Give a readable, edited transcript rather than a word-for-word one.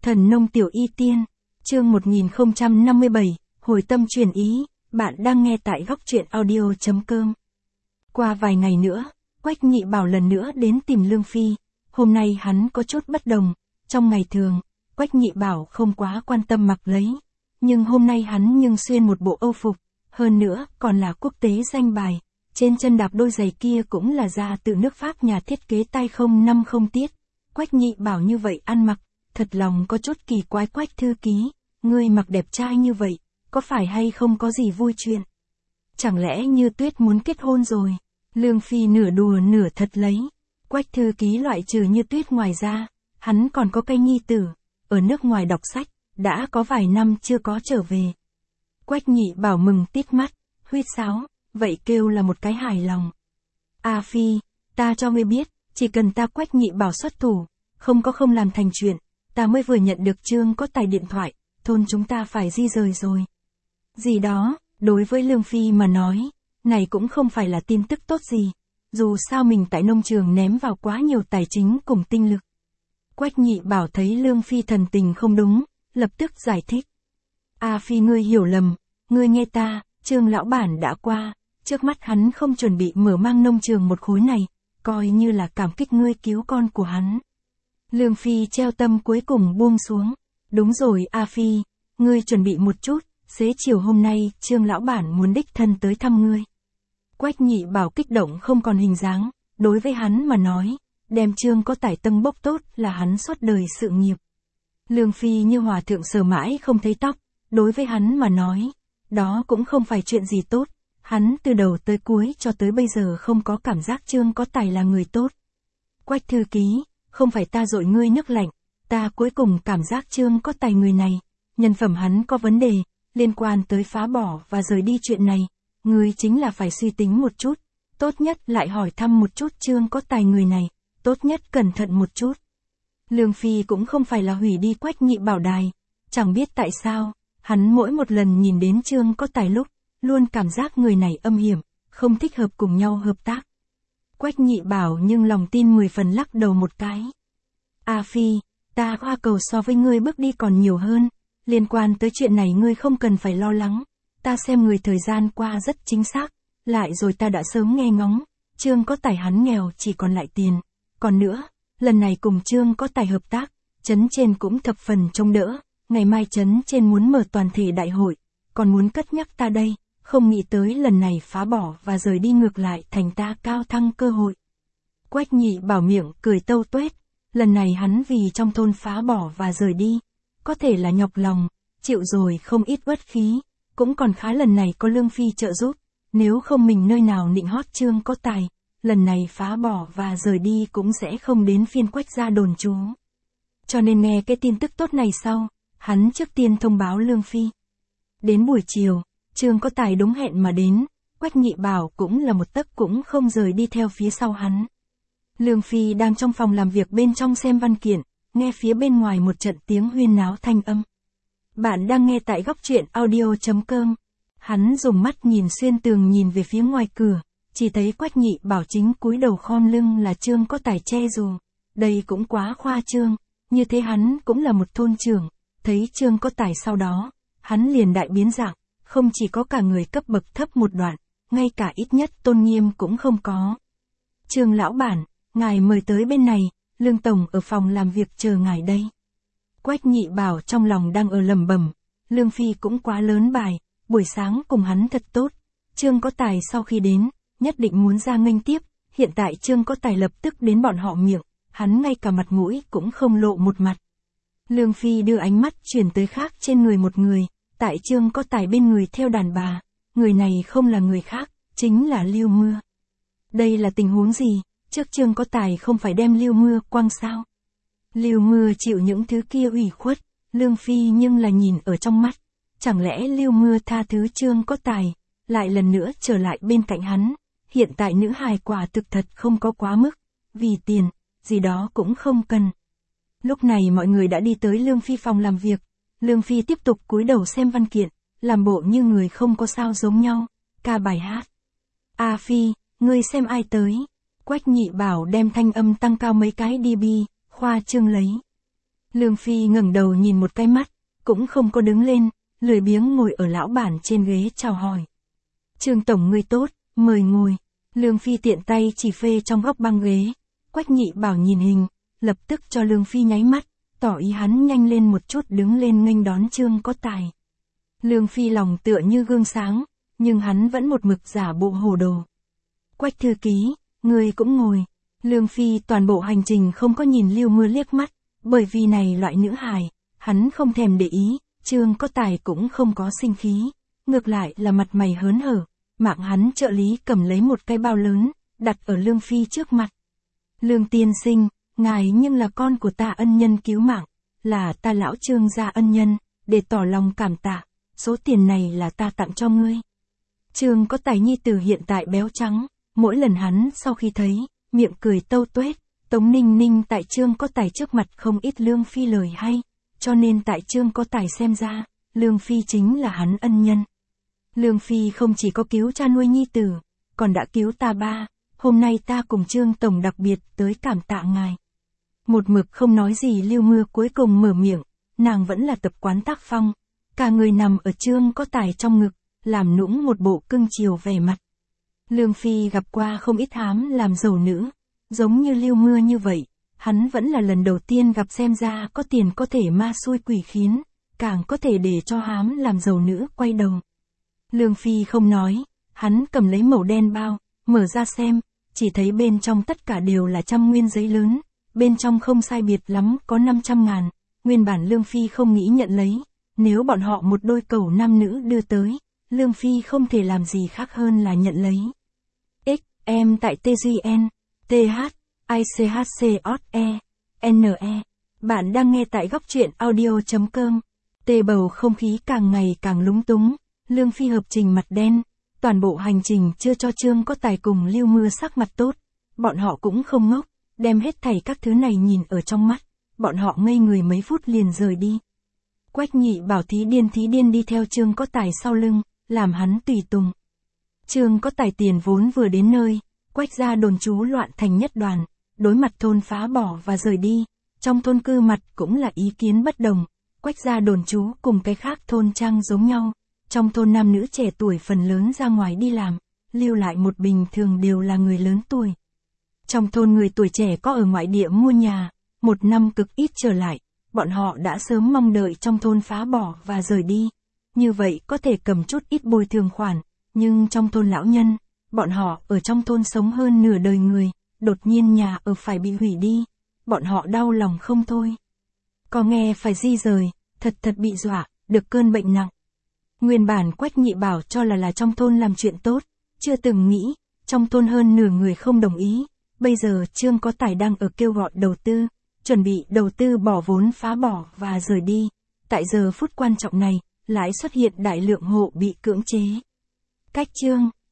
Thần nông tiểu y tiên, chương 1057, hồi tâm truyền ý, bạn đang nghe tại góc truyện audio.com. Qua vài ngày nữa, Quách Nhị Bảo lần nữa đến tìm Lương Phi, hôm nay hắn có chút bất đồng, trong ngày thường, Quách Nhị Bảo không quá quan tâm mặc lấy, nhưng hôm nay hắn nhưng xuyên một bộ âu phục, hơn nữa còn là quốc tế danh bài, trên chân đạp đôi giày kia cũng là ra từ nước Pháp nhà thiết kế tay không năm không tiết. Quách Nhị Bảo như vậy ăn mặc, thật lòng có chút kỳ quái. Quách thư ký, ngươi mặc đẹp trai như vậy, có phải hay không có gì vui chuyện? Chẳng lẽ Như Tuyết muốn kết hôn rồi? Lương Phi nửa đùa nửa thật lấy. Quách thư ký loại trừ Như Tuyết ngoài ra, hắn còn có cây nhi tử, ở nước ngoài đọc sách, đã có vài năm chưa có trở về. Quách Nhị Bảo mừng tít mắt, huýt sáo, vậy kêu là một cái hài lòng. A Phi, ta cho ngươi biết, chỉ cần ta Quách Nhị Bảo xuất thủ, không làm thành chuyện, ta mới vừa nhận được Trương có tài điện thoại, thôn chúng ta phải di rời rồi. Gì đó, đối với Lương Phi mà nói, này cũng không phải là tin tức tốt gì, dù sao mình tại nông trường ném vào quá nhiều tài chính cùng tinh lực. Quách Nhị Bảo thấy Lương Phi thần tình không đúng, lập tức giải thích. A Phi ngươi hiểu lầm, ngươi nghe ta, Trương lão bản đã qua, trước mắt hắn không chuẩn bị mở mang nông trường một khối này, coi như là cảm kích ngươi cứu con của hắn. Lương Phi treo tâm cuối cùng buông xuống. Đúng rồi A Phi, ngươi chuẩn bị một chút, xế chiều hôm nay Trương lão bản muốn đích thân tới thăm ngươi. Quách Nhị Bảo kích động không còn hình dáng, đối với hắn mà nói, đem Trương có tài tâng bốc tốt là hắn suốt đời sự nghiệp. Lương Phi như hòa thượng sờ mãi không thấy tóc, đối với hắn mà nói, đó cũng không phải chuyện gì tốt, hắn từ đầu tới cuối cho tới bây giờ không có cảm giác Trương có tài là người tốt. Quách thư ký, không phải ta dội ngươi nước lạnh, ta cuối cùng cảm giác Trương có tài người này, nhân phẩm hắn có vấn đề, liên quan tới phá bỏ và rời đi chuyện này, ngươi chính là phải suy tính một chút, tốt nhất lại hỏi thăm một chút Trương có tài người này, tốt nhất cẩn thận một chút. Lương Phi cũng không phải là hủy đi Quách Nhị Bảo đài, chẳng biết tại sao, hắn mỗi một lần nhìn đến Trương có tài lúc, luôn cảm giác người này âm hiểm, không thích hợp cùng nhau hợp tác. Quách Nhị Bảo nhưng lòng tin 10 phần lắc đầu một cái. A Phi, ta hoa cầu so với ngươi bước đi còn nhiều hơn, liên quan tới chuyện này ngươi không cần phải lo lắng, ta xem người thời gian qua rất chính xác, lại rồi ta đã sớm nghe ngóng, Trương có tài hắn nghèo chỉ còn lại tiền, còn nữa, lần này cùng Trương có tài hợp tác, trấn trên cũng thập phần trông đỡ, ngày mai trấn trên muốn mở toàn thể đại hội, còn muốn cất nhắc ta đây. Không nghĩ tới lần này phá bỏ và rời đi ngược lại thành ta cao thăng cơ hội. Quách Nhị Bảo miệng cười tâu tuét, lần này hắn vì trong thôn phá bỏ và rời đi, có thể là nhọc lòng, chịu rồi không ít uất khí, cũng còn khá lần này có Lương Phi trợ giúp, nếu không mình nơi nào nịnh hót Trương có tài, lần này phá bỏ và rời đi cũng sẽ không đến phiên Quách gia đồn trú. Cho nên nghe cái tin tức tốt này sau, hắn trước tiên thông báo Lương Phi. Đến buổi chiều, Trương có tài đúng hẹn mà đến, Quách Nhị Bảo cũng là một tấc cũng không rời đi theo phía sau hắn. Lương Phi đang trong phòng làm việc bên trong xem văn kiện, nghe phía bên ngoài một trận tiếng huyên náo thanh âm. Bạn đang nghe tại góc truyện audio.com. Hắn dùng mắt nhìn xuyên tường nhìn về phía ngoài cửa, chỉ thấy Quách Nhị Bảo chính cúi đầu khom lưng là Trương có tài che dù. Đây cũng quá khoa trương, như thế hắn cũng là một thôn trưởng, thấy Trương có tài sau đó, hắn liền đại biến dạng. Không chỉ có cả người cấp bậc thấp một đoạn, ngay cả ít nhất tôn nghiêm cũng không có. Trương lão bản, ngài mời tới bên này, Lương tổng ở phòng làm việc chờ ngài đây. Quách Nhị Bảo trong lòng đang ở lẩm bẩm, Lương Phi cũng quá lớn bài, buổi sáng cùng hắn thật tốt. Trương có tài sau khi đến, nhất định muốn ra nghênh tiếp, hiện tại Trương có tài lập tức đến bọn họ miệng, hắn ngay cả mặt mũi cũng không lộ một mặt. Lương Phi đưa ánh mắt chuyển tới khác trên người một người. Tại Trương có tài bên người theo đàn bà, người này không là người khác, chính là Lưu Mưa. Đây là tình huống gì, trước Trương có tài không phải đem Lưu Mưa quăng sao? Lưu Mưa chịu những thứ kia ủy khuất, Lương Phi nhưng là nhìn ở trong mắt, chẳng lẽ Lưu Mưa tha thứ Trương có tài, lại lần nữa trở lại bên cạnh hắn, hiện tại nữ hài quả thực thật không có quá mức, vì tiền, gì đó cũng không cần. Lúc này mọi người đã đi tới Lương Phi phòng làm việc. Lương Phi tiếp tục cúi đầu xem văn kiện, làm bộ như người không có sao giống nhau, ca bài hát. A Phi, ngươi xem ai tới. Quách Nhị Bảo đem thanh âm tăng cao mấy cái dB, khoa trương lấy. Lương Phi ngẩng đầu nhìn một cái mắt, cũng không có đứng lên, lười biếng ngồi ở lão bản trên ghế chào hỏi. Trương tổng ngươi tốt, mời ngồi. Lương Phi tiện tay chỉ phê trong góc băng ghế. Quách Nhị Bảo nhìn hình, lập tức cho Lương Phi nháy mắt, tỏ ý hắn nhanh lên một chút đứng lên nghênh đón Trương có tài. Lương Phi lòng tựa như gương sáng, nhưng hắn vẫn một mực giả bộ hồ đồ. Quách thư ký, ngươi cũng ngồi. Lương Phi toàn bộ hành trình không có nhìn Lưu Mưa liếc mắt, bởi vì này loại nữ hài, hắn không thèm để ý, Trương có tài cũng không có sinh khí, ngược lại là mặt mày hớn hở, mạng hắn trợ lý cầm lấy một cái bao lớn, đặt ở Lương Phi trước mặt. Lương tiên sinh, ngài nhưng là con của ta ân nhân cứu mạng, là ta lão Trương gia ân nhân, để tỏ lòng cảm tạ, số tiền này là ta tặng cho ngươi. Trương có tài nhi tử hiện tại béo trắng, mỗi lần hắn sau khi thấy, miệng cười tâu tuét, Tống Ninh Ninh tại Trương có tài trước mặt không ít Lương Phi lời hay, cho nên tại Trương có tài xem ra, Lương Phi chính là hắn ân nhân. Lương Phi không chỉ có cứu cha nuôi nhi tử, còn đã cứu ta ba, hôm nay ta cùng Trương tổng đặc biệt tới cảm tạ ngài. Một mực không nói gì Lưu Mưa cuối cùng mở miệng, nàng vẫn là tập quán tác phong, cả người nằm ở Trương có tài trong ngực, làm nũng một bộ cưng chiều vẻ mặt. Lương Phi gặp qua không ít hám làm giàu nữ, giống như Lưu Mưa như vậy, hắn vẫn là lần đầu tiên gặp, xem ra có tiền có thể ma xui quỷ khiến, càng có thể để cho hám làm giàu nữ quay đầu. Lương Phi không nói, hắn cầm lấy màu đen bao, mở ra xem, chỉ thấy bên trong tất cả đều là 100 nguyên giấy lớn, bên trong không sai biệt lắm có 500.000, nguyên bản Lương Phi không nghĩ nhận lấy, nếu bọn họ một đôi cầu nam nữ đưa tới, Lương Phi không thể làm gì khác hơn là nhận lấy. Em tại TGN, TH, ICHCOE, NE, bạn đang nghe tại góc truyện audio.com. Tê bầu không khí càng ngày càng lúng túng, Lương Phi hợp trình mặt đen, toàn bộ hành trình chưa cho Trương có tài cùng Lưu Mưa sắc mặt tốt, bọn họ cũng không ngốc, đem hết thảy các thứ này nhìn ở trong mắt, bọn họ ngây người mấy phút liền rời đi. Quách Nhị Bảo thí điên đi theo Trương có tài sau lưng, làm hắn tùy tùng. Trương có tài tiền vốn vừa đến nơi, Quách gia đồn trú loạn thành nhất đoàn, đối mặt thôn phá bỏ và rời đi, trong thôn cư mặt cũng là ý kiến bất đồng, Quách gia đồn trú cùng cái khác thôn trang giống nhau, trong thôn nam nữ trẻ tuổi phần lớn ra ngoài đi làm, lưu lại một bình thường đều là người lớn tuổi. Trong thôn người tuổi trẻ có ở ngoại địa mua nhà, một năm cực ít trở lại, bọn họ đã sớm mong đợi trong thôn phá bỏ và rời đi, như vậy có thể cầm chút ít bồi thường khoản, nhưng trong thôn lão nhân, bọn họ ở trong thôn sống hơn nửa đời người, đột nhiên nhà ở phải bị hủy đi, bọn họ đau lòng không thôi. Có nghe phải di rời, thật bị dọa, được cơn bệnh nặng. Nguyên bản Quách Nhị Bảo cho là trong thôn làm chuyện tốt, chưa từng nghĩ, trong thôn hơn nửa người không đồng ý, bây giờ Trương có tài đang ở kêu gọi đầu tư, chuẩn bị đầu tư bỏ vốn phá bỏ và rời đi, tại giờ phút quan trọng này, lại xuất hiện đại lượng hộ bị cưỡng chế. Cách Trương